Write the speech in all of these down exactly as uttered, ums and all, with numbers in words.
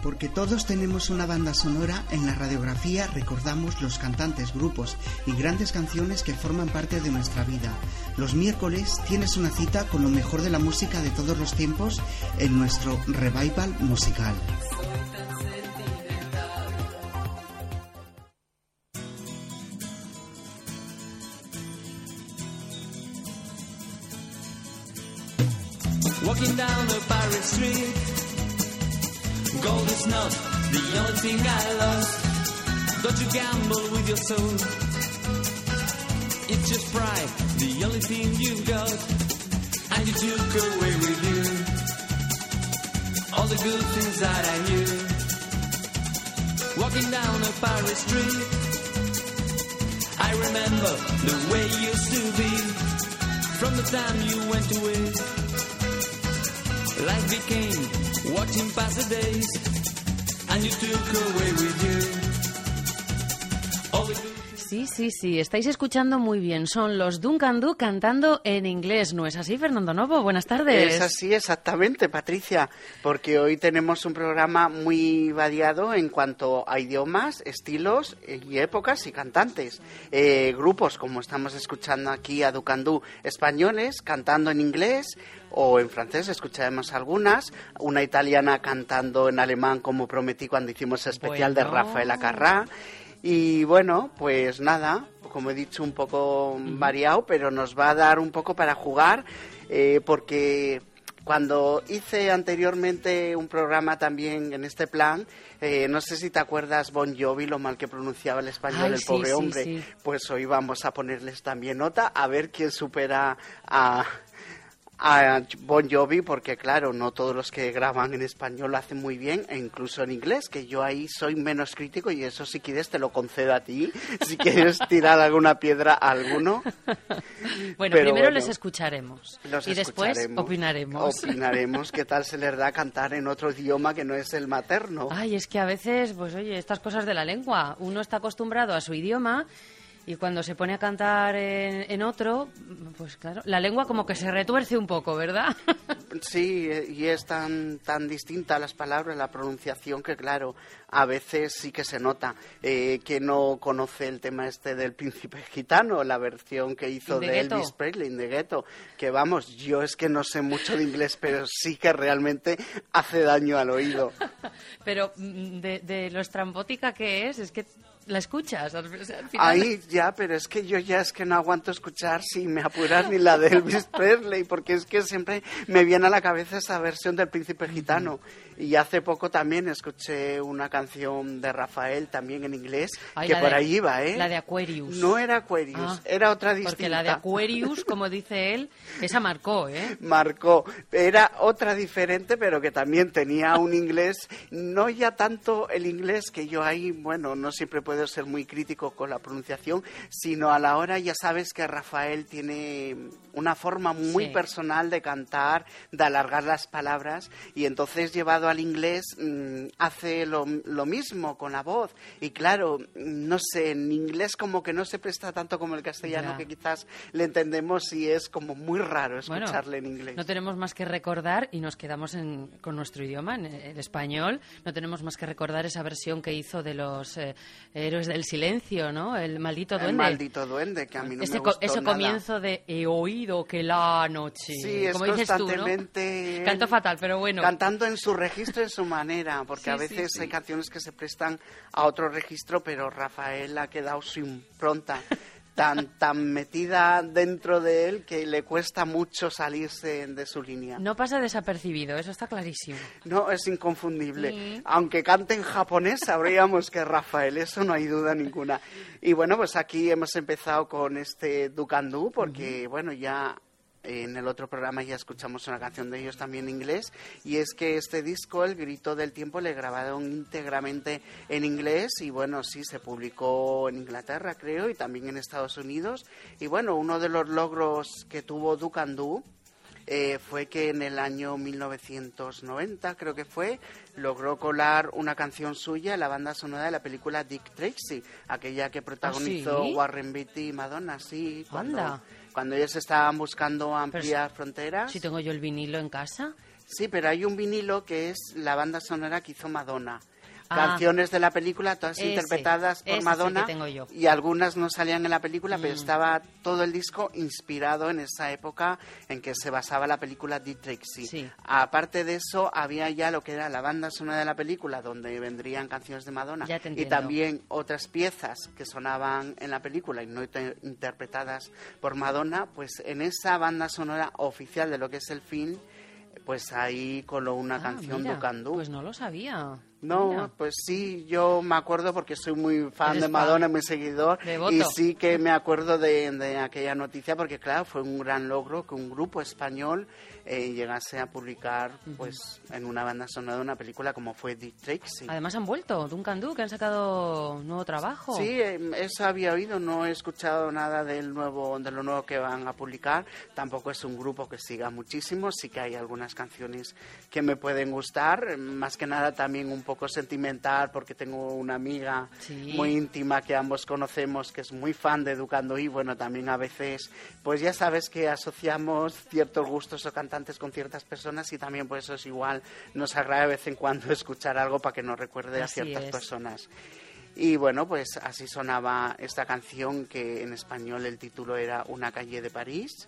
Porque todos tenemos una banda sonora, en la radiografía recordamos los cantantes, grupos y grandes canciones que forman parte de nuestra vida. Los miércoles tienes una cita con lo mejor de la música de todos los tiempos en nuestro revival musical. Walking down a Paris street, gold is not the only thing I lost. Don't you gamble with your soul, it's just pride, the only thing you've got. And you took away with you all the good things that I knew. Walking down a Paris street, I remember the way you used to be. From the time you went away, life became watching past the days, and you took away with you all the good. Sí, sí, sí, estáis escuchando muy bien. Son los Duncan Du cantando en inglés. ¿No es así, Fernando Novo? Buenas tardes. Es así, exactamente, Patricia, porque hoy tenemos un programa muy variado en cuanto a idiomas, estilos y épocas y cantantes. Eh, grupos, como estamos escuchando aquí a Duncan Du, españoles cantando en inglés o en francés, escucharemos algunas. Una italiana cantando en alemán, como prometí cuando hicimos especial bueno. de Rafaela Carrà. Y bueno, pues nada, como he dicho, un poco variado, pero nos va a dar un poco para jugar, eh, porque cuando hice anteriormente un programa también en este plan, eh, no sé si te acuerdas, Bon Jovi, lo mal que pronunciaba el español, Ay, el sí, pobre sí, hombre, sí. Pues hoy vamos a ponerles también nota, a ver quién supera a... a Bon Jovi, porque claro, no todos los que graban en español lo hacen muy bien, e incluso en inglés, que yo ahí soy menos crítico, y eso si quieres te lo concedo a ti, si quieres tirar alguna piedra a alguno. Bueno, Pero primero bueno, les escucharemos los y después opinaremos. Opinaremos qué tal se les da cantar en otro idioma que no es el materno. Ay, es que a veces, pues oye, estas cosas de la lengua, uno está acostumbrado a su idioma y cuando se pone a cantar en, en otro, pues claro, la lengua como que se retuerce un poco, ¿verdad? Sí, y es tan tan distinta las palabras, la pronunciación, que claro, a veces sí que se nota. Eh, que no conoce el tema este del Príncipe Gitano, la versión que hizo de Elvis Presley, In the Ghetto, que vamos, yo es que no sé mucho de inglés, pero sí que realmente hace daño al oído. Pero de, de lo estrambótica que es, es que la escuchas. Al final... Ahí ya, pero es que yo ya es que no aguanto escuchar, si me apuras, ni la de Elvis Presley, porque es que siempre me viene a la cabeza esa versión del Príncipe Gitano. Y hace poco también escuché una canción de Rafael, también en inglés, Ay, que por de, ahí iba, ¿eh? La de Aquarius. No era Aquarius, ah, era otra distinta. Porque la de Aquarius, como dice él, esa marcó, ¿eh? Marcó. Era otra diferente, pero que también tenía un inglés, no ya tanto el inglés, que yo ahí, bueno, no siempre puedo ser muy crítico con la pronunciación, sino a la hora, ya sabes que Rafael tiene una forma muy sí. personal de cantar, de alargar las palabras, y entonces llevado al inglés mmm, hace lo, lo mismo con la voz. Y claro, no sé, en inglés como que no se presta tanto como el castellano, ya. que quizás le entendemos, y es como muy raro escucharle bueno, en inglés. No tenemos más que recordar, y nos quedamos en, con nuestro idioma, en el español, no tenemos más que recordar esa versión que hizo de los eh, Héroes del Silencio, ¿no? El Maldito Duende. El Maldito Duende, que a mí no ese me gustó Ese nada. comienzo de he oído que la noche. Sí, es como dices constantemente... tú, ¿no? Canto fatal, pero bueno. Cantando en su registro, en su manera, porque sí, a veces sí, sí. hay canciones que se prestan a otro registro, pero Rafael ha quedado su impronta tan tan metida dentro de él que le cuesta mucho salirse de su línea. No pasa desapercibido, eso está clarísimo. No, es inconfundible. Sí. Aunque cante en japonés, sabríamos que es Rafael, eso no hay duda ninguna. Y bueno, pues aquí hemos empezado con este Duncan Du, porque uh-huh. bueno, ya... en el otro programa ya escuchamos una canción de ellos también en inglés, y es que este disco, El Grito del Tiempo, le grabaron íntegramente en inglés, y bueno, sí, se publicó en Inglaterra, creo, y también en Estados Unidos. Y bueno, uno de los logros que tuvo Duncan Du eh, fue que en el año mil novecientos noventa, creo que fue, logró colar una canción suya en la banda sonora de la película Dick Tracy, aquella que protagonizó ¿Ah, sí? Warren Beatty y Madonna, sí, cuando... Anda. Cuando ellos estaban buscando ampliar Pero, fronteras. Si tengo yo el vinilo en casa. Sí, pero hay un vinilo que es la banda sonora que hizo Madonna. Ah, Canciones de la película, todas ese, interpretadas por ese Madonna, sí que tengo yo. y algunas no salían en la película, Mm. pero estaba todo el disco inspirado en esa época en que se basaba la película Dick Tracy. Sí. Aparte de eso, había ya lo que era la banda sonora de la película, donde vendrían canciones de Madonna, Ya te y entiendo. también otras piezas que sonaban en la película y no te- interpretadas por Madonna. Pues en esa banda sonora oficial de lo que es el film, pues ahí coló una Ah, canción mira, de Candú. Pues no lo sabía. No, Mira. pues sí, yo me acuerdo porque soy muy fan Eres de Madonna, fan. muy seguidor, Devoto. y sí que me acuerdo de, de aquella noticia porque, claro, fue un gran logro que un grupo español eh, llegase a publicar pues en una banda sonora de una película como fue Dick Tracy. Además han vuelto, Duncan Du, que han sacado nuevo trabajo. Sí, eh, eso había oído, no he escuchado nada del nuevo, de lo nuevo que van a publicar. Tampoco es un grupo que siga muchísimo, sí que hay algunas canciones que me pueden gustar, más que nada también un poco sentimental porque tengo una amiga Sí. muy íntima que ambos conocemos que es muy fan de Educando, y bueno, también a veces, pues ya sabes que asociamos ciertos gustos o cantantes con ciertas personas, y también pues eso es igual, nos agrada de vez en cuando escuchar algo para que nos recuerde a Así ciertas es. personas. Y bueno, pues así sonaba esta canción, que en español el título era Una calle de París.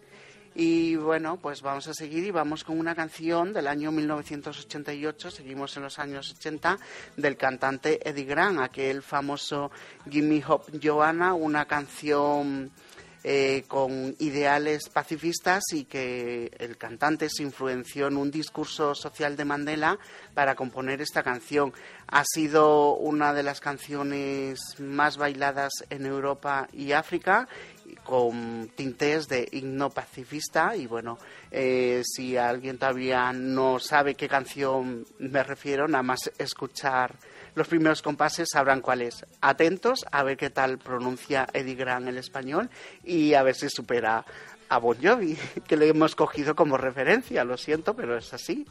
Y bueno, pues vamos a seguir y vamos con una canción del año mil novecientos ochenta y ocho, seguimos en los años ochenta, del cantante Eddie Grant, aquel famoso Gimme Hope Joanna, una canción eh, con ideales pacifistas, y que el cantante se influenció en un discurso social de Mandela para componer esta canción. Ha sido una de las canciones más bailadas en Europa y África, con tintes de himno pacifista. Y bueno, eh, si alguien todavía no sabe qué canción me refiero, nada más escuchar los primeros compases sabrán cuál es. Atentos a ver qué tal pronuncia Eddie Grant el español y a ver si supera a Bon Jovi, que le hemos cogido como referencia. Lo siento, pero es así.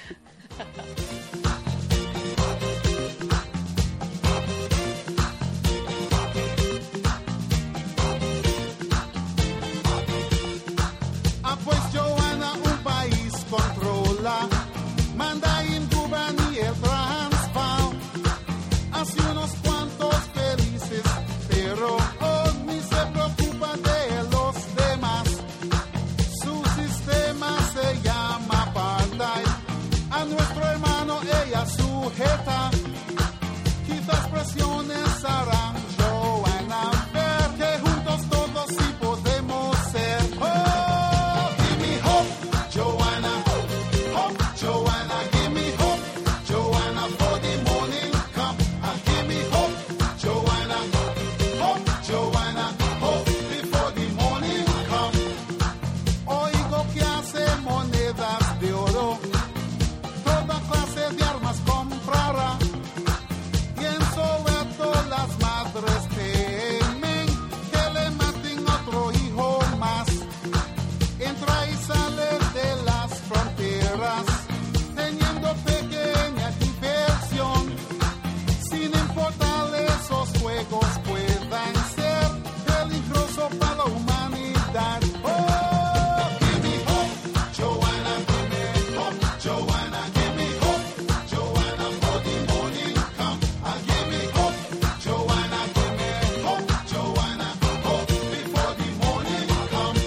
Ah, pues Joanna un país controla, manda en Cuba ni el Transvaal, hace unos cuantos felices, pero oh, ni se preocupa de los demás. Su sistema se llama apartheid, a nuestro hermano ella sujeta, quizás presiones harán Joanna ver que juntos todos sí podemos ser. Oh, give me hope, Joanna, hope, Joanna, give me hope, Joanna, for the morning come. Ah, give me hope, Joanna, hope, Joanna, hope, before the morning come. Oigo que hace monedas de oro, toda clase de armas comprará, y en Soweto las madres temen que le maten otro hijo más. Entra y sale de las fronteras, teniendo pequeña diversión, sin importarle esos juegos puedan ser peligrosos para la humanidad. Oh, give me hope, Joanna, give me hope, Joanna, give me hope, Joanna, for the morning come. Ah, give me hope, Joanna, give me hope, Joanna, hope, before the morning come.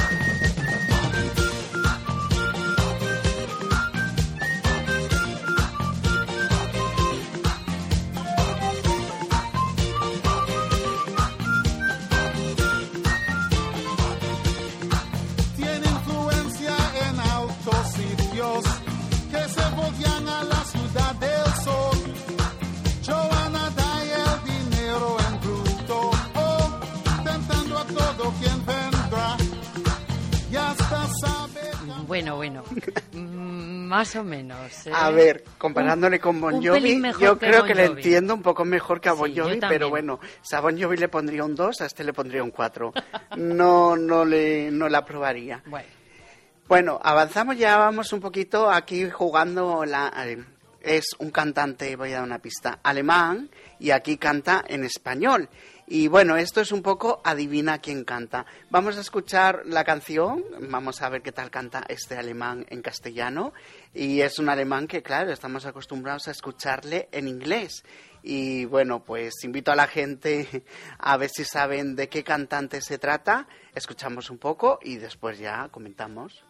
Tiene influencia en altos sitios que se volvían a la ciudad del sol. Joanna da el dinero en bruto, oh, tentando a todo quien vendrá, y hasta sabe. Bueno, bueno. Mm, más o menos. ¿eh? A ver, comparándole con Bon un Jovi, pelín mejor yo que creo Bon que le Jovi. entiendo un poco mejor que a Bon Sí, yo Jovi, también. pero bueno, si a Bon Jovi le pondría un dos, a este le pondría un cuatro. No, no, le, no la aprobaría. Bueno, Bueno, avanzamos, ya vamos un poquito aquí jugando la... eh, es un cantante, voy a dar una pista, alemán, y aquí canta en español. Y bueno, esto es un poco adivina quién canta. Vamos a escuchar la canción, vamos a ver qué tal canta este alemán en castellano. Y es un alemán que, claro, estamos acostumbrados a escucharle en inglés. Y bueno, pues invito a la gente a ver si saben de qué cantante se trata. Escuchamos un poco y después ya comentamos.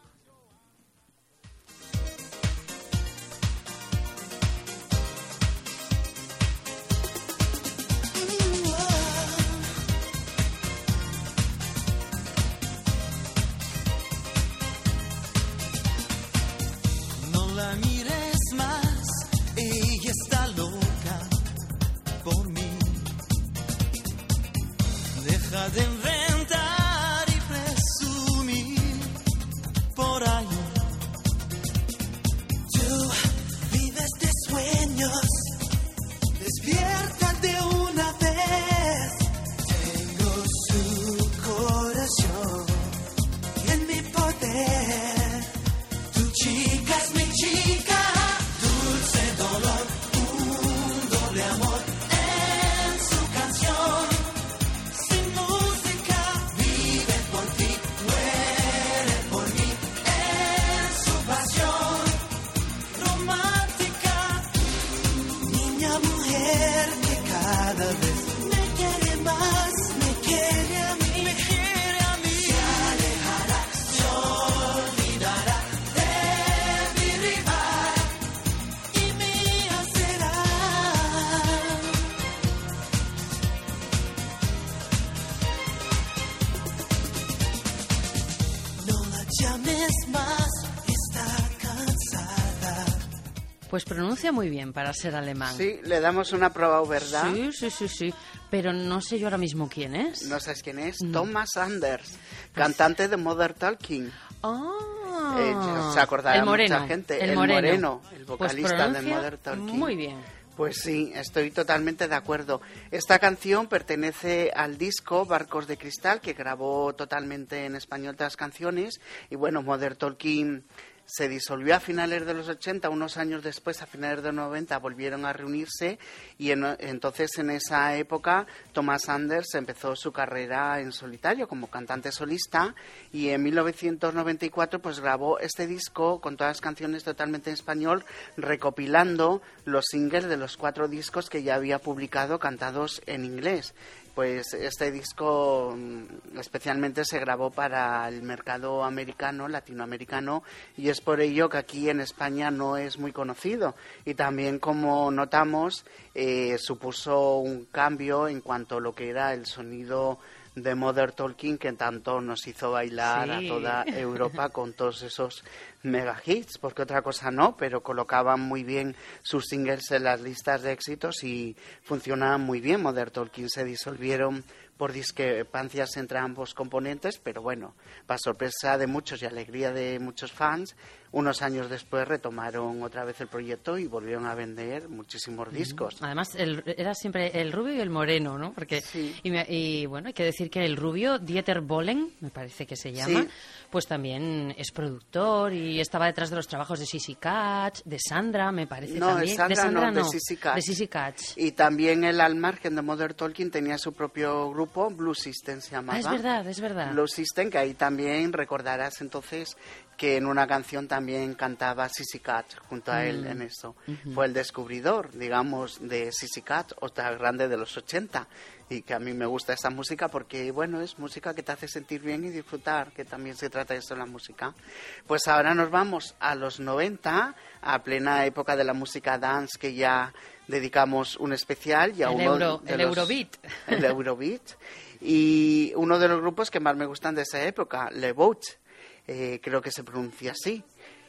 De inventar y presumir por ahí. Tú vives de sueños, despierta de una vez. Tengo su corazón y en mi poder. Tu chica es mi chica, dulce dolor, un doble amor en su canción. Pues pronuncia muy bien para ser alemán. Sí, le damos una prueba, ¿verdad? Sí, sí, sí, sí. Pero no sé yo ahora mismo quién es. ¿No sabes quién es? No. Thomas Anders, cantante de Modern Talking. Ah, Eh, se acordará el moreno, mucha gente. El, El moreno. moreno, el Pues vocalista de pronuncia Modern Talking. Muy bien. Pues sí, estoy totalmente de acuerdo. Esta canción pertenece al disco Barcos de Cristal, que grabó totalmente en español todas las canciones. Y bueno, Modern Talking se disolvió a finales de los ochenta, unos años después, a finales de los noventa, volvieron a reunirse y en, entonces en esa época Thomas Anders empezó su carrera en solitario como cantante solista y en mil novecientos noventa y cuatro pues grabó este disco con todas las canciones totalmente en español, recopilando los singles de los cuatro discos que ya había publicado cantados en inglés. Pues este disco especialmente se grabó para el mercado americano, latinoamericano, y es por ello que aquí en España no es muy conocido. Y también, como notamos, eh, supuso un cambio en cuanto a lo que era el sonido de Modern Talking, que tanto nos hizo bailar Sí. a toda Europa con todos esos mega hits, porque otra cosa no, pero colocaban muy bien sus singles en las listas de éxitos y funcionaban muy bien. Modern Talking se disolvieron por discrepancias entre ambos componentes, pero bueno, para sorpresa de muchos y alegría de muchos fans, unos años después retomaron otra vez el proyecto y volvieron a vender muchísimos discos. Además, el- era siempre el rubio y el moreno, ¿no? Porque Sí. y, me- y, bueno, hay que decir que el rubio, Dieter Bohlen, me parece que se llama, Sí. pues también es productor y estaba detrás de los trabajos de Sissy Catch, de Sandra, me parece No, de también. Sandra no, de Sissy Catch. De Sissy Catch. Y también él, al margen de Modern Talking, tenía su propio grupo, Blue System se llamaba. Ah, es verdad, es verdad. Blue System, que ahí también recordarás entonces que en una canción también cantaba Sissy Catch junto a él Mm. en eso. Fue el descubridor, digamos, de Sissy Catch, otra grande de los ochenta. Y que a mí me gusta esa música porque, bueno, es música que te hace sentir bien y disfrutar, que también se trata de eso en la música. Pues ahora nos vamos a los noventa, a plena época de la música dance, que ya dedicamos un especial. Y a El uno Euro- de el los- Eurobeat. El Eurobeat. Y uno de los grupos que más me gustan de esa época, Le Bouche, eh, creo que se pronuncia así.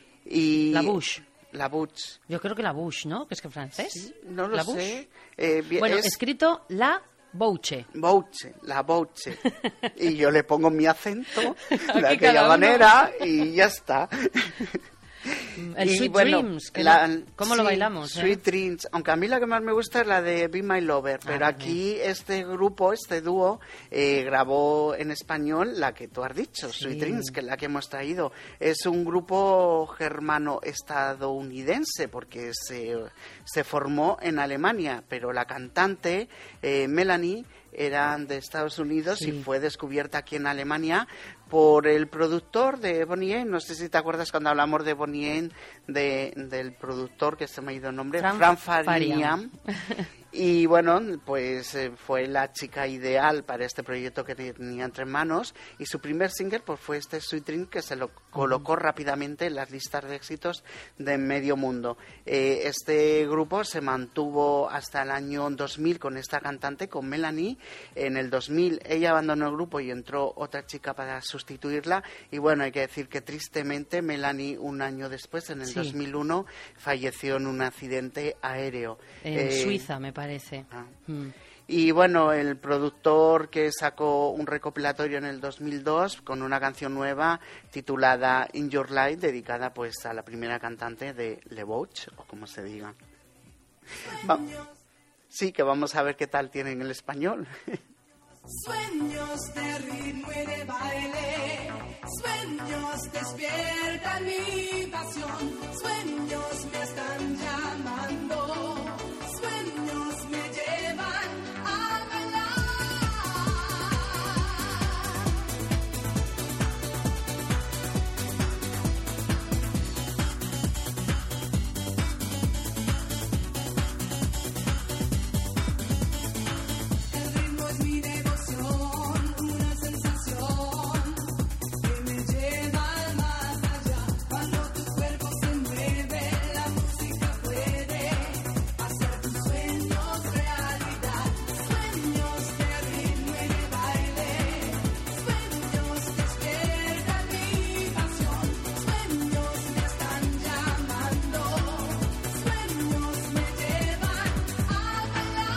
Y La Bouche. La Bouche. Yo creo que la Bouche, ¿no? Que es que francés. No lo la sé. Bouche. Eh, bien, Bueno, es escrito la Bouche. Bouche, la Bouche. Y yo le pongo mi acento de Aquí aquella cada uno. manera y ya está. El Y, Sweet bueno, Dreams, que la- no- ¿cómo sí, lo bailamos? eh? Sweet Dreams, aunque a mí la que más me gusta es la de Be My Lover, pero Ah, aquí este grupo, este dúo, eh, grabó en español la que tú has dicho, Sí. Sweet Dreams, que es la que hemos traído. Es un grupo germano-estadounidense porque se, se formó en Alemania, pero la cantante eh, Melanie era de Estados Unidos Sí. y fue descubierta aquí en Alemania por el productor de Bonnie M. No sé si te acuerdas cuando hablamos de Bonnie M, de, del productor que se me ha ido el nombre, Fran Fran Farian. Farian. Y bueno, pues eh, fue la chica ideal para este proyecto que tenía entre manos, y su primer single pues fue este Sweet Dream, que se lo colocó rápidamente en las listas de éxitos de medio mundo. Eh, este grupo se mantuvo hasta el año dos mil con esta cantante, con Melanie. En el dos mil ella abandonó el grupo y entró otra chica para sustituirla, y bueno, hay que decir que tristemente Melanie un año después, en el Sí. dos mil uno, falleció en un accidente aéreo. En Eh, Suiza, me parece. Ah. Mm. Y bueno, el productor que sacó un recopilatorio en el dos mil dos con una canción nueva titulada In Your Life, dedicada pues a la primera cantante de Le Bouch, o como se diga. Va- sí, que vamos a ver qué tal tienen el español. Sueños de ritmo y de baile, sueños despiertan mi pasión, sueños me están llamando, sueños me llevan a bailar. El ritmo es mi devoción, una sensación que me lleva al más allá. Cuando tu cuerpo se mueve, la música puede hacer tus sueños realidad. Sueños de ritmo y de baile, sueños despiertan mi pasión, sueños me están llamando, sueños me llevan a bailar.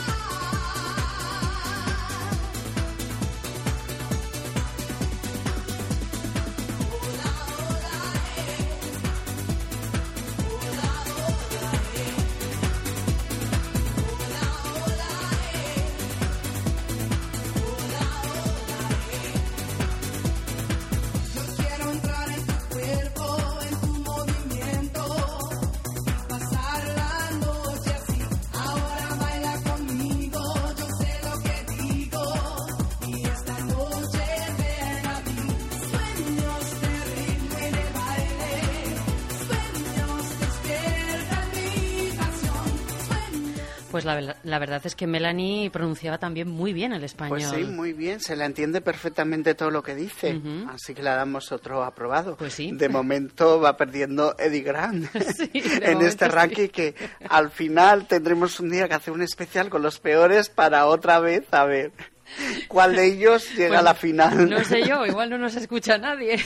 Yo quiero entrar en tu cuerpo, en tu movimiento, pasar la noche así. Ahora baila conmigo, yo sé lo que digo, y esta noche ven a mí. Sueños de ritmo y de baile, sueños despiertan mi pasión, sueños. Pues la, vel- la verdad es que Melanie pronunciaba también muy bien el español. Pues sí, muy bien, se la entiende perfectamente todo lo que dice, Ujú. así que le damos otro aprobado. Pues sí. De momento va perdiendo Eddie Grant Sí, de en momento este sí. ranking, que al final tendremos un día que hacer un especial con los peores para otra vez a ver cuál de ellos llega Pues a la final. No sé yo, igual no nos escucha nadie.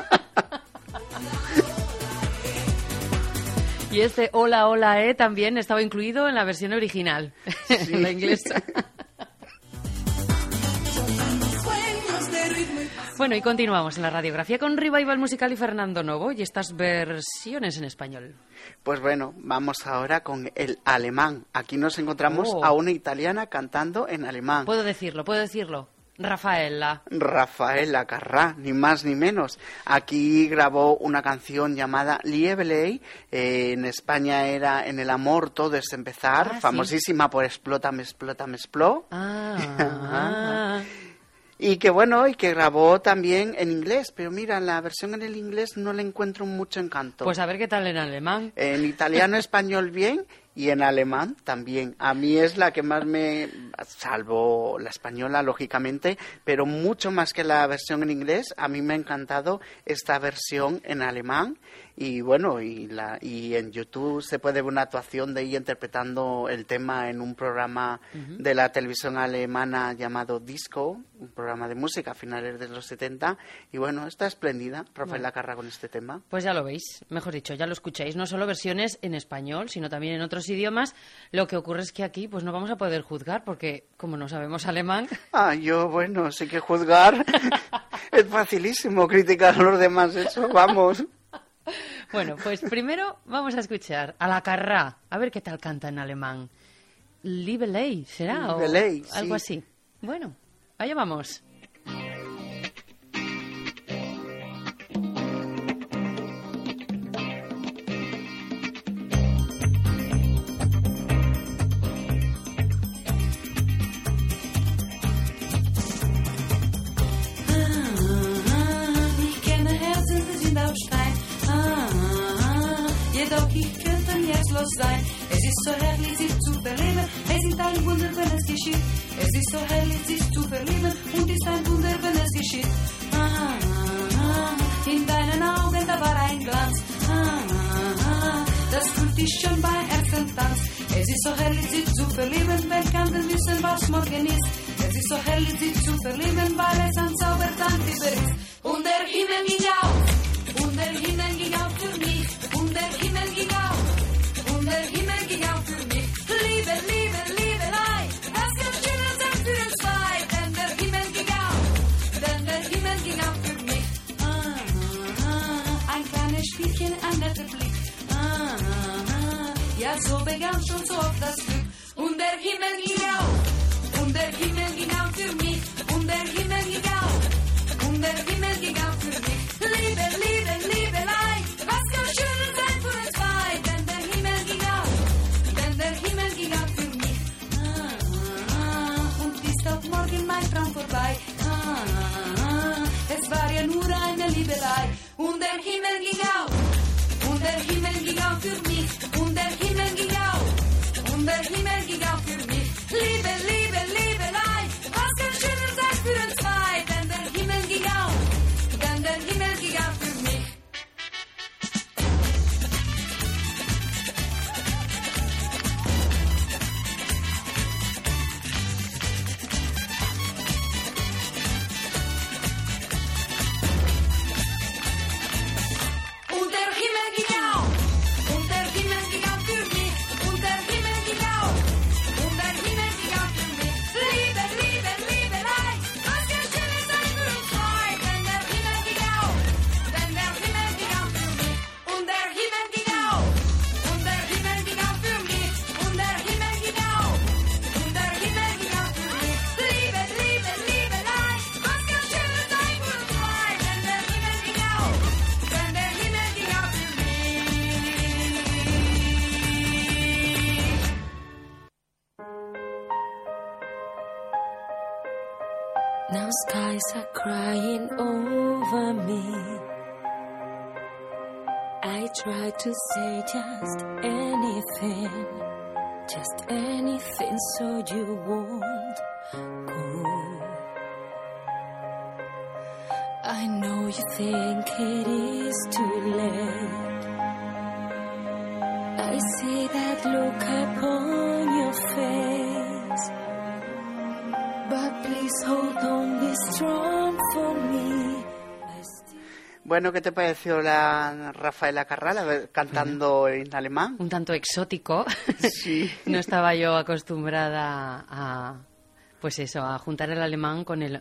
Y este Hola, hola, eh, también estaba incluido en la versión original, en la inglesa. Sueños de ritmo y pasión. Bueno, y continuamos en la radiografía con Revival Musical y Fernando Novo y estas versiones en español. Pues bueno, vamos ahora con el alemán. Aquí nos encontramos Oh. a una italiana cantando en alemán. Puedo decirlo, puedo decirlo. Rafaela. Rafaela Carrà, ni más ni menos. Aquí grabó una canción llamada Liebley. Eh, en España era En el amor todo es empezar, Ah, sí. famosísima por Explótame, explótame, expló. Ah, Y que bueno, y que grabó también en inglés, pero mira, la versión en el inglés no le encuentro mucho encanto. pues a ver qué tal en alemán. En italiano, español bien, y en alemán también. A mí es la que más me... salvo la española, lógicamente, pero mucho más que la versión en inglés, a mí me ha encantado esta versión en alemán. Y bueno, y, la, y en YouTube se puede ver una actuación de ella interpretando el tema en un programa de la televisión alemana llamado Disco, un programa de música a finales de los setenta. Y bueno, está espléndida Rafaela Carrà con este tema. Pues ya lo veis, mejor dicho, ya lo escucháis. No solo versiones en español, sino también en otros idiomas. Lo que ocurre es que aquí pues no vamos a poder juzgar porque como no sabemos alemán... Ah, yo, bueno, sí que juzgar es facilísimo, criticar a los demás, eso, vamos. Bueno, pues primero vamos a escuchar a la Carrá, a ver qué tal canta en alemán. Liebelei, ¿será? O Liebelei, sí. algo así. Bueno, allá vamos. Jedoch ich könnte herzlos sein. Es ist so herrlich, sich zu verlieben. Es ist ein Wunder, wenn es geschieht. Es ist so herrlich, sich zu verlieben. Und ist ein Wunder, wenn es geschieht. Ah, ah, in deinen Augen, da war ein Glanz. Ah, ah, das fühlt dich schon beim ersten Tanz. Es ist so herrlich, sich zu verlieben. Wer kann denn wissen, was morgen ist? Es ist so herrlich, sich zu verlieben, weil es ein Zaubertrank über ist. Und der Himmel ging auf. Und der Himmel ging auf für mich. Und der Himmel ging auf, und der Himmel ging auf für mich. Liebe, Liebe, Liebelei, das kann schöner sein für uns zwei. Denn der Himmel ging auf, denn der Himmel ging auf für mich. Ah, ah, ein kleines Spielchen, ein netter Blick. Ah, ah, ja, so begann schon so oft das Glück. Und der Himmel ging auf, und der Himmel ging auf für mich. Und der Himmel ging auf, und der Himmel ging auf für mich. Liebe, Liebe, Liebelei, was kann schöner sein für uns zwei? Denn der Himmel ging auf, denn der Himmel ging auf für mich. Ah, ah, und ist auch morgen mein Traum vorbei. Ah, ah, es war ja nur eine Liebelei. Und der Himmel ging auf, und der Himmel ging auf für mich. Und der Himmel ging auf, und der Himmel ging auf für mich. Liebe, Liebe, Liebelei, was kann schöner sein für uns zwei? Denn der Himmel ging auf, denn der Himmel ging auf für mich. Und der Himmel ging auf, und der Himmel ging auf für mich. Und der Himmel ging auf, und der Himmel ging auf für mich. Liebe, Liebe, Liebelei, was kann schöner sein für uns zwei? Denn der Himmel ging auf, denn der Himmel ging auf für mich. Und der Himmel ging auf, und der Himmel ging auf für mich. Und der Himmel ging auf, und der Himmel ging auf für mich. Liebe, Liebe, Liebelei, was kann schöner sein für uns zwei? Denn der Himmel ging auf, denn der Himmel ging auf für mich. Now skies are crying over me. I try to say just anything, just anything so you won't go. I know you think it is too late. I see that look upon your face. But please hold on, be strong for me. I still... Bueno, ¿qué te pareció la Rafaela Carrá a ver, cantando en alemán? Un tanto exótico. Sí. No estaba yo acostumbrada a, pues eso, a juntar el alemán con el...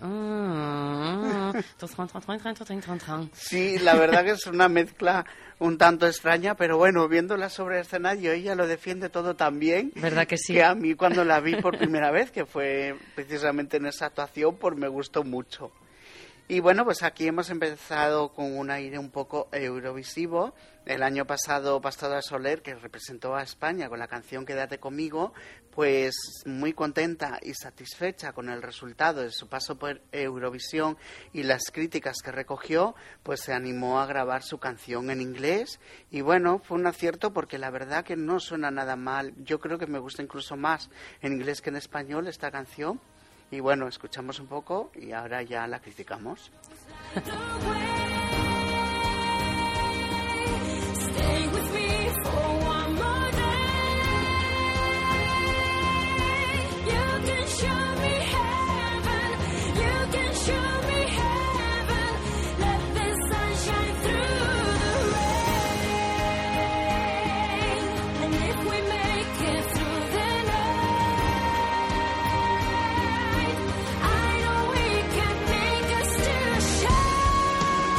Sí, la verdad que es una mezcla un tanto extraña, pero bueno, viéndola sobre el escenario, ella lo defiende todo tan bien. ¿Verdad que sí? Que a mí cuando la vi por primera vez, que fue precisamente en esa actuación, pues me gustó mucho. Y bueno, pues aquí hemos empezado con un aire un poco eurovisivo. El año pasado Pastora Soler, que representó a España con la canción Quédate conmigo, pues muy contenta y satisfecha con el resultado de su paso por Eurovisión y las críticas que recogió, pues se animó a grabar su canción en inglés. Y bueno, fue un acierto porque la verdad que no suena nada mal. Yo creo que me gusta incluso más en inglés que en español esta canción. Y bueno, escuchamos un poco y ahora ya la criticamos. Stay with me for one more day. You can show me heaven. You can show me heaven. Let the sun shine through the rain. And if we make it through the night, I know we can make us still shine.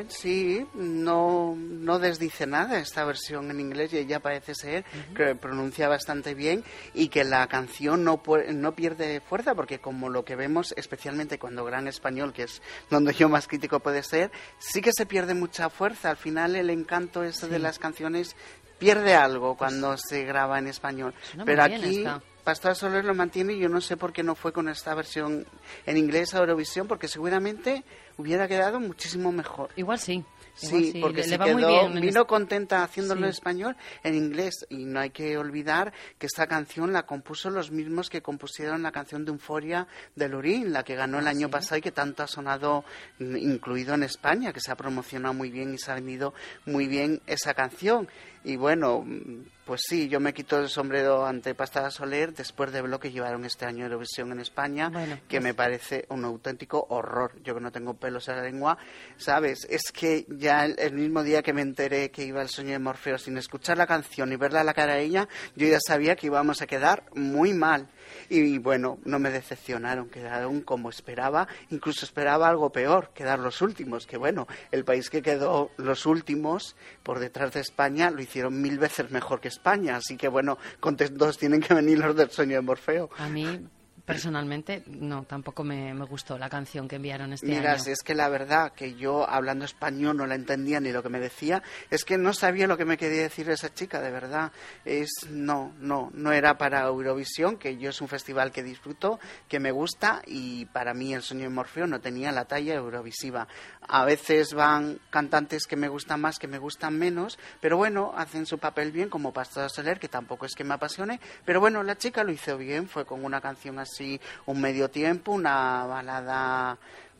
bien, sí, no, no desdice nada esta versión en inglés y ella parece ser uh-huh. que pronuncia bastante bien y que la canción no, pu- no pierde fuerza, porque como lo que vemos, especialmente cuando Gran Español, que es donde yo más crítico puede ser, sí que se pierde mucha fuerza. Al final el encanto ese sí. de las canciones pierde algo cuando pues, se graba en español. Pero aquí esta. Pastora Soler lo mantiene y yo no sé por qué no fue con esta versión en inglés a Eurovisión, porque seguramente hubiera quedado muchísimo mejor. Igual sí. Sí, sí, porque le, se le va quedó, muy bien vino este... contenta haciéndolo sí. en español, en inglés, y no hay que olvidar que esta canción la compuso los mismos que compusieron la canción de Euphoria de Lurín, la que ganó el año ¿sí? pasado y que tanto ha sonado, incluido en España, que se ha promocionado muy bien y se ha vendido muy bien esa canción. Y bueno, pues sí, yo me quito el sombrero ante Pastora Soler después de ver lo que llevaron este año Eurovisión en España, bueno, que pues... me parece un auténtico horror. Yo que no tengo pelos en la lengua, ¿sabes? Es que ya el, el mismo día que me enteré que iba El sueño de Morfeo, sin escuchar la canción y verla a la cara de ella, yo ya sabía que íbamos a quedar muy mal. Y bueno, no me decepcionaron, quedaron como esperaba, incluso esperaba algo peor, quedar los últimos, que bueno, el país que quedó los últimos por detrás de España lo hicieron mil veces mejor que España, así que bueno, contentos tienen que venir los del sueño de Morfeo. A mí... personalmente, no, tampoco me, me gustó la canción que enviaron este Mira, año. si es que la verdad que yo, hablando español, no la entendía ni lo que me decía, es que no sabía lo que me quería decir esa chica, de verdad. Es, no, no, no era para Eurovisión, que yo es un festival que disfruto, que me gusta, y para mí El sueño de Morfeo no tenía la talla eurovisiva. A veces van cantantes que me gustan más, que me gustan menos, pero bueno, hacen su papel bien, como Pastora Soler, que tampoco es que me apasione, pero bueno, la chica lo hizo bien, fue con una canción así, Sí, un medio tiempo, una balada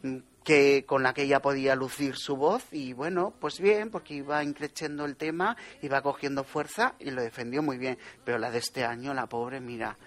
que con la que ella podía lucir su voz y bueno, pues bien, porque iba increciendo el tema, iba cogiendo fuerza y lo defendió muy bien. Pero la de este año, la pobre, mira...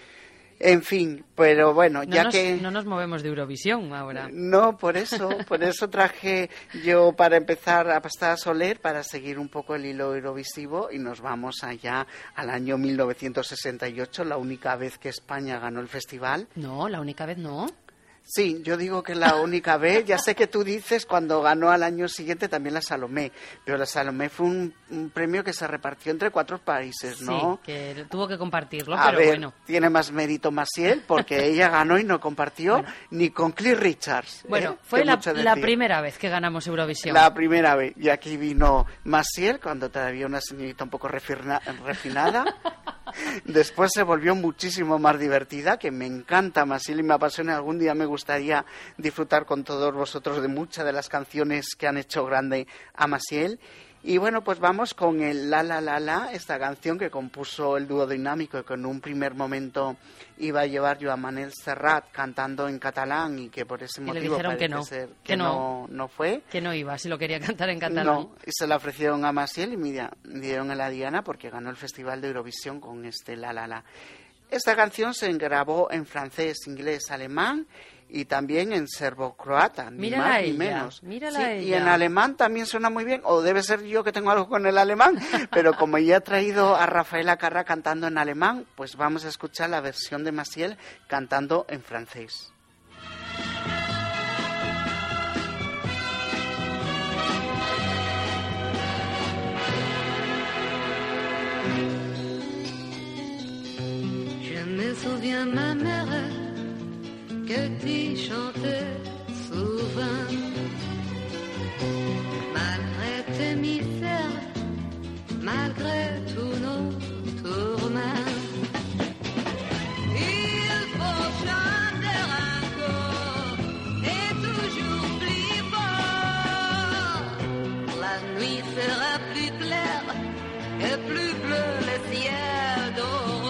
En fin, pero bueno, no ya nos, que... No nos movemos de Eurovisión ahora. No, por eso, por eso traje yo para empezar a Pastora Soler, para seguir un poco el hilo eurovisivo, y nos vamos allá al año mil novecientos sesenta y ocho, la única vez que España ganó el festival. No, la única vez no. Sí, yo digo que la única vez. Ya sé que tú dices cuando ganó al año siguiente también la Salomé, pero la Salomé fue un, un premio que se repartió entre cuatro países, ¿no? Sí, que tuvo que compartirlo, a pero ver, bueno. Tiene más mérito Maciel porque ella ganó y no compartió bueno. ni con Cliff Richards. Bueno, ¿eh? fue la, la primera vez que ganamos Eurovisión. La primera vez. Y aquí vino Maciel, cuando todavía una señorita un poco refina, refinada. Después se volvió muchísimo más divertida, que me encanta Maciel y me apasiona. Algún día me gustaría disfrutar con todos vosotros de muchas de las canciones que han hecho grande a Maciel. Y bueno, pues vamos con el La La La La, esta canción que compuso el dúo dinámico y que en un primer momento iba a llevar Joan Manel Serrat cantando en catalán y que por ese y motivo le parece que no, ser que, que no, no fue. Que no iba, si lo quería cantar en catalán. No, y se la ofrecieron a Maciel y mira, dieron a la diana porque ganó el Festival de Eurovisión con este La La La. Esta canción se grabó en francés, inglés, alemán y también en serbo-croata, ni mírala más ella, ni menos. Mírala sí, ella. Y en alemán también suena muy bien, o debe ser yo que tengo algo con el alemán, pero como ya he traído a Rafaela Carrà cantando en alemán, pues vamos a escuchar la versión de Maciel cantando en francés. Je me souviens, ma mère, que tu chantais souvent, malgré tes misères, malgré tous nos tourments. Il faut chanter encore et toujours plus fort. La nuit sera plus claire et plus bleu le ciel d'aurore.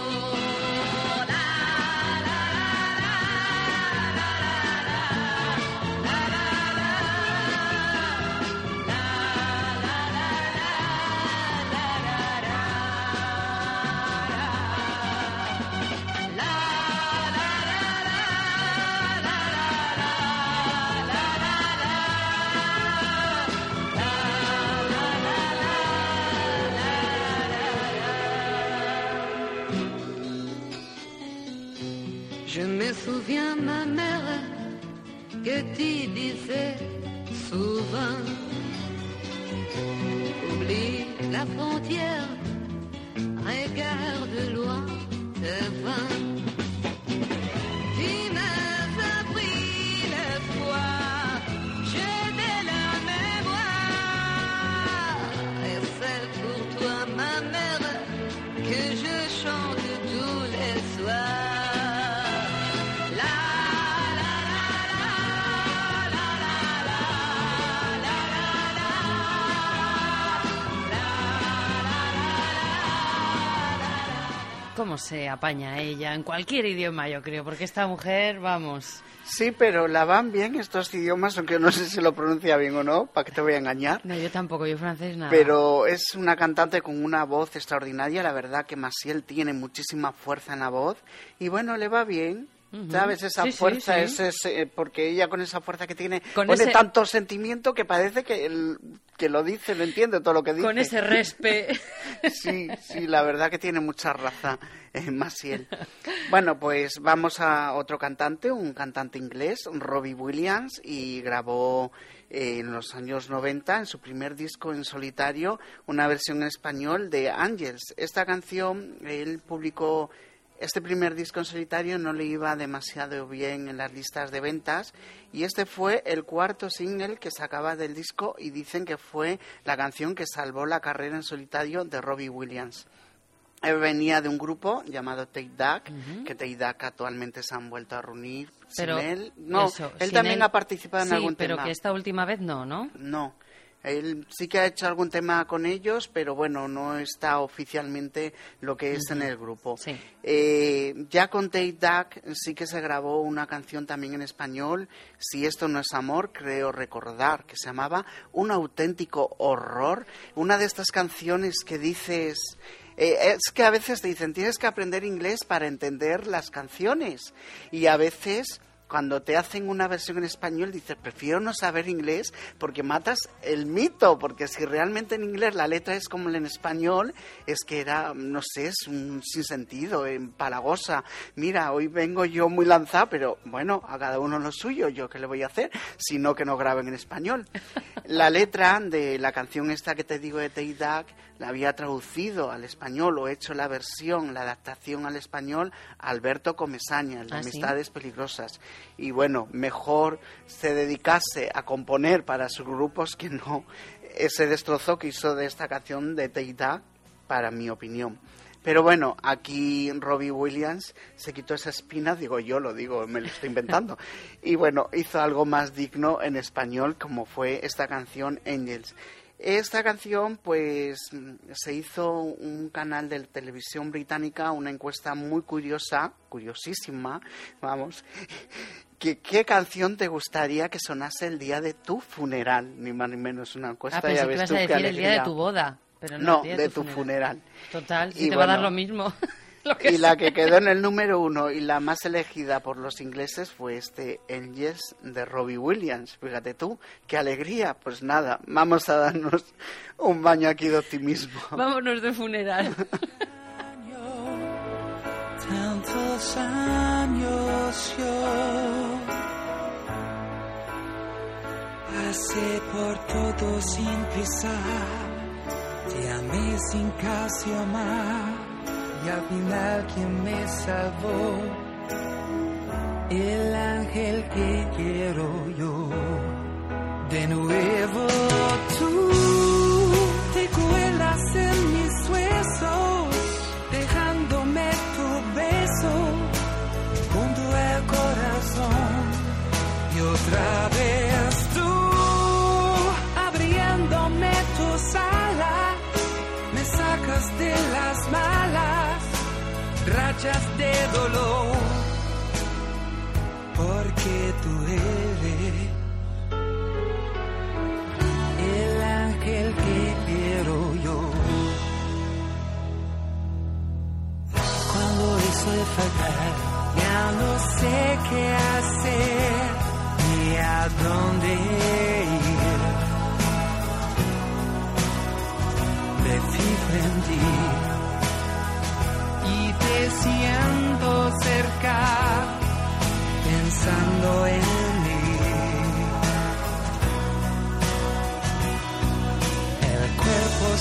Je me souviens, ma mère, que tu disais souvent Oublie la frontière, regarde loin devant. Tu m'as appris le froid, j'ai de la mémoire. Et c'est pour toi, ma mère, que je chante tous les soirs. ¿Cómo se apaña ella? En cualquier idioma, yo creo, porque esta mujer, vamos... Sí, pero la van bien estos idiomas, aunque no sé si lo pronuncia bien o no, ¿para qué te voy a engañar? No, yo tampoco, yo francés nada. Pero es una cantante con una voz extraordinaria, la verdad que Maciel tiene muchísima fuerza en la voz y bueno, le va bien. Ujú. ¿Sabes? Esa Sí, sí, fuerza, sí. ese, ese- porque ella con esa fuerza que tiene Con pone ese- tanto sentimiento que parece que, el- que lo dice, lo entiende todo lo que dice. Con ese respe. Sí, sí, la verdad que tiene mucha raza eh, Maciel. Bueno, pues vamos a otro cantante, un cantante inglés, Robbie Williams, y grabó eh, en los años noventa, en su primer disco en solitario, una versión en español de Angels. Esta canción él publicó... Este primer disco en solitario no le iba demasiado bien en las listas de ventas y este fue el cuarto single que sacaba del disco y dicen que fue la canción que salvó la carrera en solitario de Robbie Williams. Él venía de un grupo llamado Take That, Ujú. que Take That actualmente se han vuelto a reunir Pero sin él. No, eso, él sin también él- ha participado en sí, algún pero tema. que esta última vez no, ¿no? No, él sí que ha hecho algún tema con ellos, pero bueno, no está oficialmente lo que es en el grupo. Sí. Eh, ya con Take That sí que se grabó una canción también en español, Si esto no es amor, creo recordar, que se llamaba Un auténtico horror. Una de estas canciones que dices... Eh, es que a veces te dicen, tienes que aprender inglés para entender las canciones. Y a veces... Cuando te hacen una versión en español, dices, prefiero no saber inglés porque matas el mito, porque si realmente en inglés la letra es como en español, es que era, no sé, es un sinsentido, empalagosa. Mira, hoy vengo yo muy lanzada, pero bueno, a cada uno lo suyo, ¿yo qué le voy a hacer? Sino que no graben en español. La letra de la canción esta que te digo de Take That, la había traducido al español o hecho la versión, la adaptación al español, Alberto Comesaña, el de ¿Ah, sí? Amistades Peligrosas. Y bueno, mejor se dedicase a componer para sus grupos que no ese destrozo que hizo de esta canción de Take That, para mi opinión. Pero bueno, aquí Robbie Williams se quitó esa espina, digo yo, lo digo, me lo estoy inventando. Y bueno, hizo algo más digno en español, como fue esta canción Angels. Esta canción, pues, se hizo un canal de televisión británica, una encuesta muy curiosa, curiosísima, vamos. ¿Qué, qué canción te gustaría que sonase el día de tu funeral? Ni más ni menos una encuesta. Ah, pensé ya que ves ibas tú a qué decir el día de alegría. tu boda. Pero no, No, el día de tu funeral. Total, si Y te va a dar bueno, lo mismo. Lo que Y la sea. que quedó en el número uno y la más elegida por los ingleses fue este Angels de Robbie Williams. Fíjate tú, qué alegría. Pues nada, vamos a darnos un baño aquí de optimismo. Vámonos de funeral. Tantos años yo pasé por todo sin pisar, te amé sin casi amar, y al final quien me salvó, el ángel que quiero yo. De nuevo tú te cuelas en mis huesos, dejándome tu beso junto al corazón. Y otra vez tú abriéndome tus alas, me sacas de las malas rachas de dolor, porque tú eres el ángel que quiero yo. Cuando eso de faltar, ya no sé qué hacer ni a dónde ir. Me fijo en ti y te siento cerca, pensando en mí.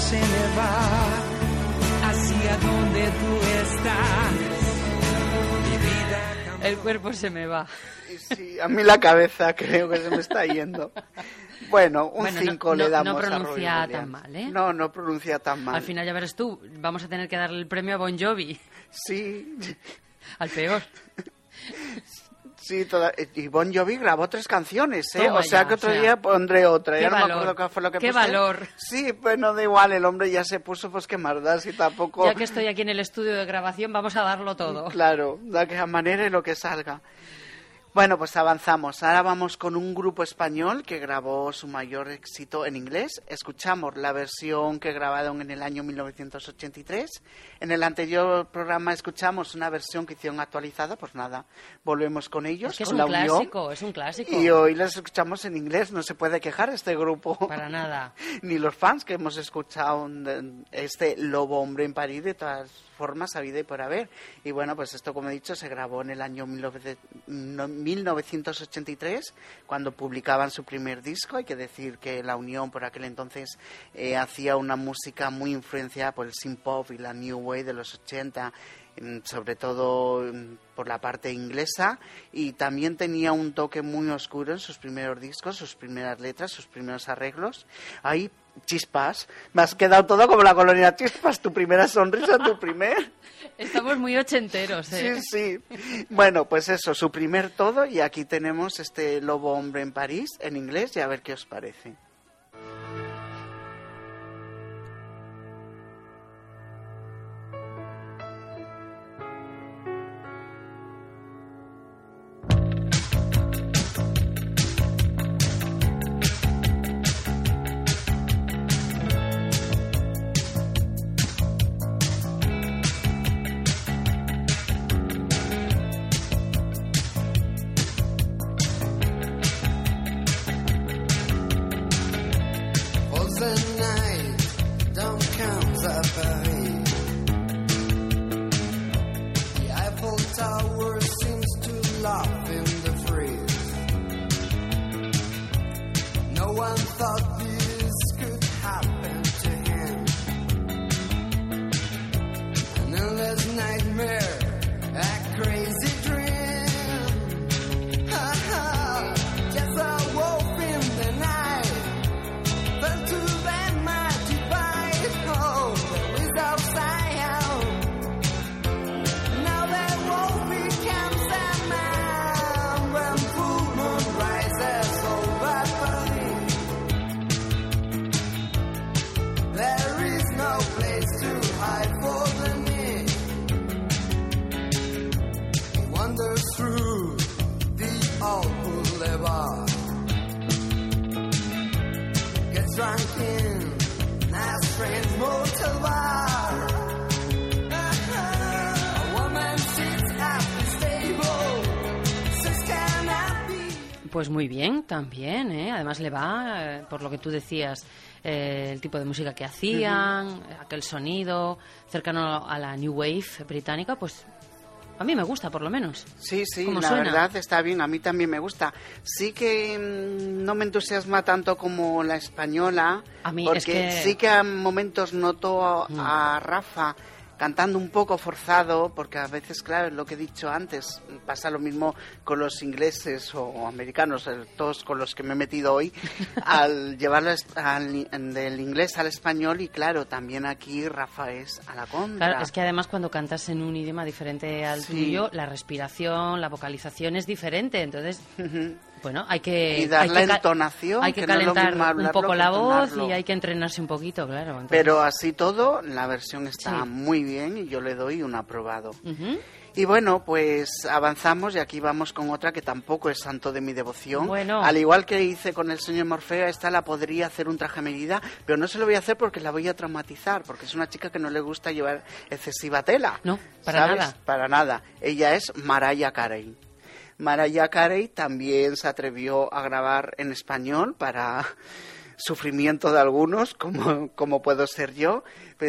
se me va hacia donde tú estás. Mi vida cambió. El cuerpo se me va. Sí, a mí la cabeza creo que se me está yendo. Bueno, un Bueno, cinco no- le no- damos no a pronuncia Robbie tan Williams. mal, ¿eh? No, no pronuncia tan mal. Al final ya verás tú, vamos a tener que darle el premio a Bon Jovi, Sí, al peor. sí, toda... y Bon Jovi grabó tres canciones, ¿eh? Toma o sea ya, que otro o sea, día pondré otra. qué Ya no me valor, acuerdo qué fue lo que qué puse. valor. Sí, pues no da igual, el hombre ya se puso, pues qué más da, si tampoco... Ya que estoy aquí en el estudio de grabación, vamos a darlo todo. Claro, de aquella manera y lo que salga. Bueno, pues avanzamos. Ahora vamos con un grupo español que grabó su mayor éxito en inglés. Escuchamos la versión que grabaron en el año mil novecientos ochenta y tres. En el anterior programa escuchamos una versión que hicieron actualizada. Pues nada, volvemos con ellos, Es que es con un la unión. clásico, es un clásico. Y hoy les escuchamos en inglés. No se puede quejar este grupo. Para nada. Ni los fans que hemos escuchado de- este Lobo Hombre en París de todas formas, habida y por haber. Y bueno, pues esto, como he dicho, se grabó en el año mil novecientos ochenta y tres, cuando publicaban su primer disco. Hay que decir que La Unión por aquel entonces eh, hacía una música muy influenciada por el synth pop y la new wave de los ochenta, mm, sobre todo mm, por la parte inglesa, y también tenía un toque muy oscuro en sus primeros discos, sus primeras letras, sus primeros arreglos. Ahí chispas, me has quedado todo como la colonia Chispas, tu primera sonrisa, tu primer... Estamos muy ochenteros, ¿eh? Sí, sí. Bueno, pues eso, su primer todo, y aquí tenemos este Lobo Hombre en París, en inglés, y a ver qué os parece. Was the night down comes à Paris. The Eiffel Tower seems to laugh in the freeze. No one thought this could happen to him. An endless nightmare, a crazy dream. Ha ha, just a wolf in the night. Fell to that mighty fight. Oh, there is outside. Now that wolf becomes a man when full moon rises over Paris. There is no place to hide for the need. He wanders through the old boulevard. Gets drunk in a strange motel bar. A woman sits at the stable, says, "Can I be?" Pues muy bien, también, ¿eh? Además le va, eh, por lo que tú decías, eh, el tipo de música que hacían, aquel sonido cercano a la New Wave británica, pues a mí me gusta, por lo menos. Sí, sí, ¿Cómo la suena? verdad está bien, a mí también me gusta. Sí que mm, no me entusiasma tanto como la española, A mí porque es que- sí que a momentos noto a, Mm. a Rafa cantando un poco forzado, porque a veces, claro, es lo que he dicho antes, pasa lo mismo con los ingleses o americanos, eh, todos con los que me he metido hoy, al llevarlo es- al- del inglés al español, y claro, también aquí Rafa es a la contra. Claro, es que además cuando cantas en un idioma diferente al Sí. tuyo, la respiración, la vocalización es diferente, entonces, bueno, hay que... Y dar hay la que ca- entonación, Hay que, que no es lo calentar mismo un hablarlo poco que la voz entonarlo. y hay que entrenarse un poquito, claro. entonces- Pero así todo, la versión está Sí. muy bien y yo le doy un aprobado. Ujú. Y bueno, pues avanzamos y aquí vamos con otra que tampoco es santo de mi devoción. Bueno. Al igual que hice con el señor Morfeo, esta la podría hacer un traje a medida, pero no se lo voy a hacer porque la voy a traumatizar, porque es una chica que no le gusta llevar excesiva tela. No, para ¿sabes? nada. Para nada. Ella es Mariah Carey. Mariah Carey también se atrevió a grabar en español para sufrimiento de algunos, como, como puedo ser yo. Pues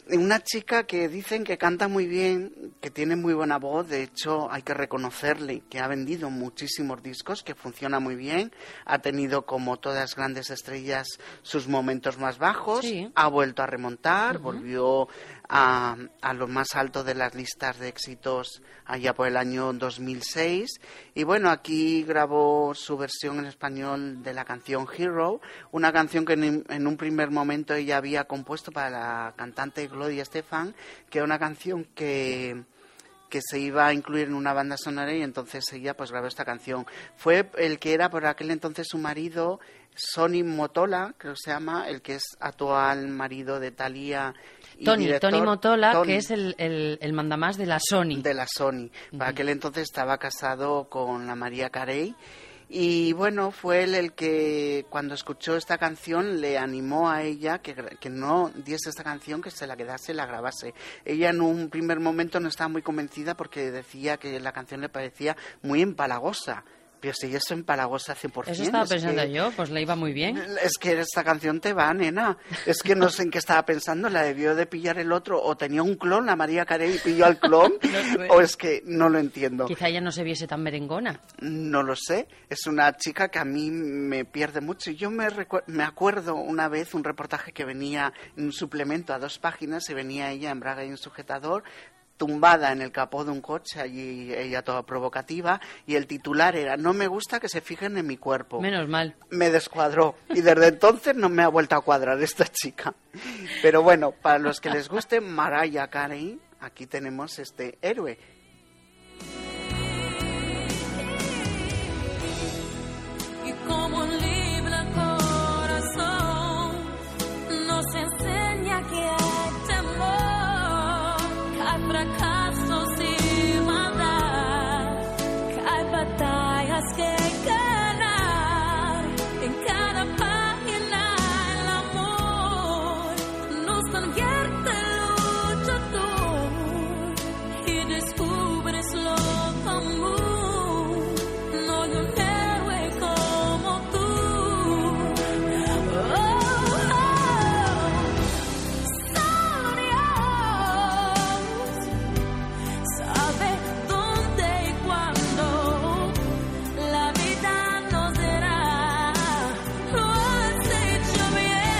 Una chica que dicen que canta muy bien, que tiene muy buena voz, de hecho hay que reconocerle que ha vendido muchísimos discos, que funciona muy bien, ha tenido como todas grandes estrellas sus momentos más bajos, Sí. ha vuelto a remontar, Ujú. volvió a, a lo más alto de las listas de éxitos allá por el año dos mil seis y bueno, aquí grabó su versión en español de la canción Hero, una canción que en, en un primer momento ella había compuesto para la cantante Gloria Estefan, que era una canción que que se iba a incluir en una banda sonora y entonces ella pues grabó esta canción. Fue el que era por aquel entonces su marido, Sonny Motola, creo que se llama, el que es actual marido de Thalía y Tony, director. Tony Motola, Tony, que es el, el, el mandamás de la Sony. de la Sony. Para aquel entonces estaba casado con la María Carey. Y bueno, fue él el que cuando escuchó esta canción le animó a ella que, que no diese esta canción, que se la quedase y la grabase. Ella en un primer momento no estaba muy convencida porque decía que la canción le parecía muy empalagosa. Pero si ella es empalagosa cien por ciento. Eso estaba es pensando que- yo, pues le iba muy bien. Es que esta canción te va, nena. Es que no sé en qué estaba pensando, la debió de pillar el otro, o tenía un clon, la María Carey, y pilló al clon, No sé. o es que no lo entiendo. Quizá ella no se viese tan merengona. No lo sé, es una chica que a mí me pierde mucho. Yo me, recu- me acuerdo una vez un reportaje que venía en un suplemento a dos páginas y venía ella en braga y en sujetador, tumbada en el capó de un coche, allí ella toda provocativa, y el titular era: no me gusta que se fijen en mi cuerpo. Menos mal. Me descuadró y desde entonces no me ha vuelto a cuadrar esta chica. Pero bueno, para los que les guste Mariah Carey, aquí tenemos este héroe. Y como un libro al corazón nos enseña que hay temor, que hay fracasos y maldad, que hay batallas que ganar. En cada página el amor nos convierte en luchador y descubres lo común. No hay un héroe como tú. Oh, oh. Solo Dios sabe dónde y cuándo la vida nos dará. Lo has hecho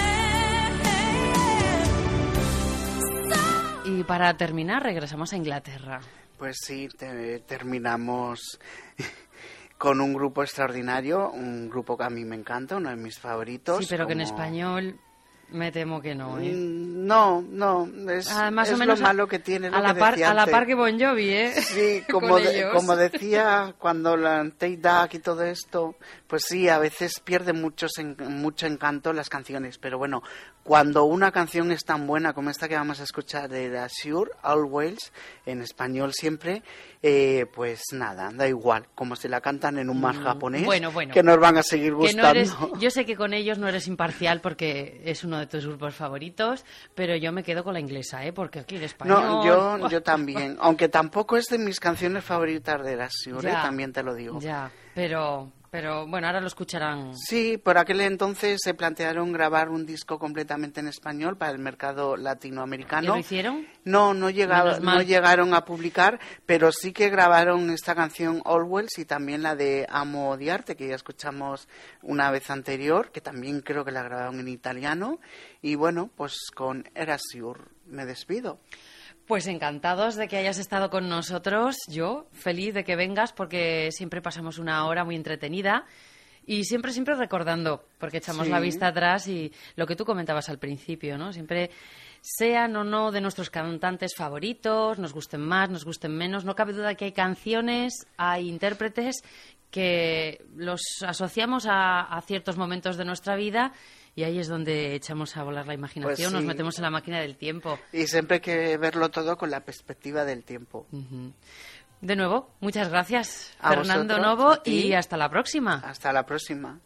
bien. Y para terminar, regresamos a Inglaterra. Pues sí, te- terminamos con un grupo extraordinario, un grupo que a mí me encanta, uno de mis favoritos. Sí, pero que en como- español me temo que no, ¿eh? Mm, No, no, es, Ah, más es o menos lo malo que tiene. Lo a la que par decía a la antes. par que Bon Jovi, ¿eh? Sí, como, Con de- ellos. como decía cuando la Take That y todo esto, pues sí, a veces pierde mucho, mucho encanto las canciones, pero bueno, cuando una canción es tan buena como esta que vamos a escuchar de The Sure, Always, en español siempre, eh, pues nada, da igual, como si la cantan en un más japonés, Mm, bueno, bueno. que nos van a seguir Que gustando. no eres, yo sé que con ellos no eres imparcial porque es uno de tus grupos favoritos, pero yo me quedo con la inglesa, ¿eh? Porque aquí en español... No, yo, yo también, aunque tampoco es de mis canciones favoritas de The Sure, Ya. también te lo digo. Ya, pero, pero bueno, ahora lo escucharán. Sí, por aquel entonces se plantearon grabar un disco completamente en español para el mercado ¿Y latinoamericano. lo hicieron? No, no, llegaba- Menos mal. no llegaron a publicar, pero sí que grabaron esta canción Always y también la de Amo Odiarte, que ya escuchamos una vez anterior, que también creo que la grabaron en italiano. Y bueno, pues con Erasure me despido. Pues encantados de que hayas estado con nosotros, yo feliz de que vengas porque siempre pasamos una hora muy entretenida y siempre, siempre recordando, porque echamos Sí. la vista atrás y lo que tú comentabas al principio, ¿no? Siempre sean o no de nuestros cantantes favoritos, nos gusten más, nos gusten menos, no cabe duda que hay canciones, hay intérpretes que los asociamos a, a ciertos momentos de nuestra vida y ahí es donde echamos a volar la imaginación, Pues nos sí. metemos en la máquina del tiempo. Y siempre hay que verlo todo con la perspectiva del tiempo. Ujú. De nuevo, muchas gracias, A Fernando vosotros, Novo, a ti. y hasta la próxima. Hasta la próxima.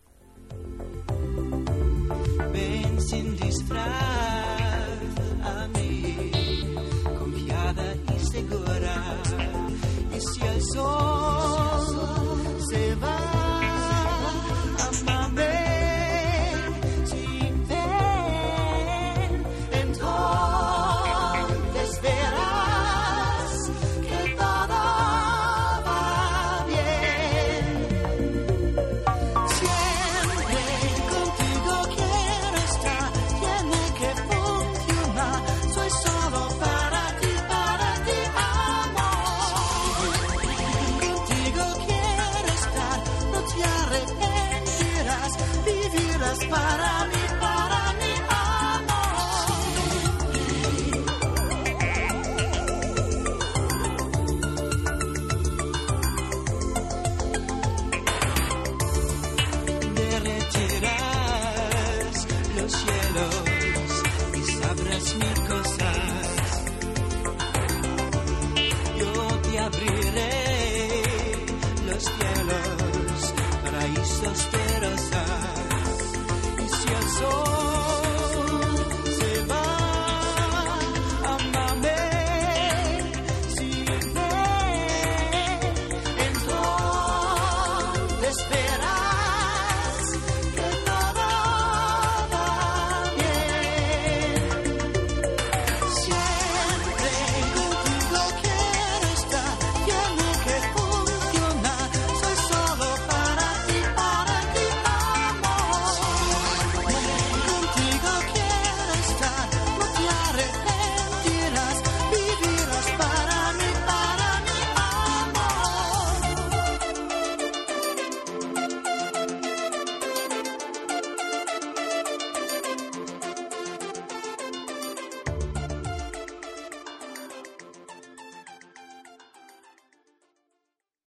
Ven sin disfraz a mí, confiada y segura. Y si el sol se va, amame. Si ven, entonces sweet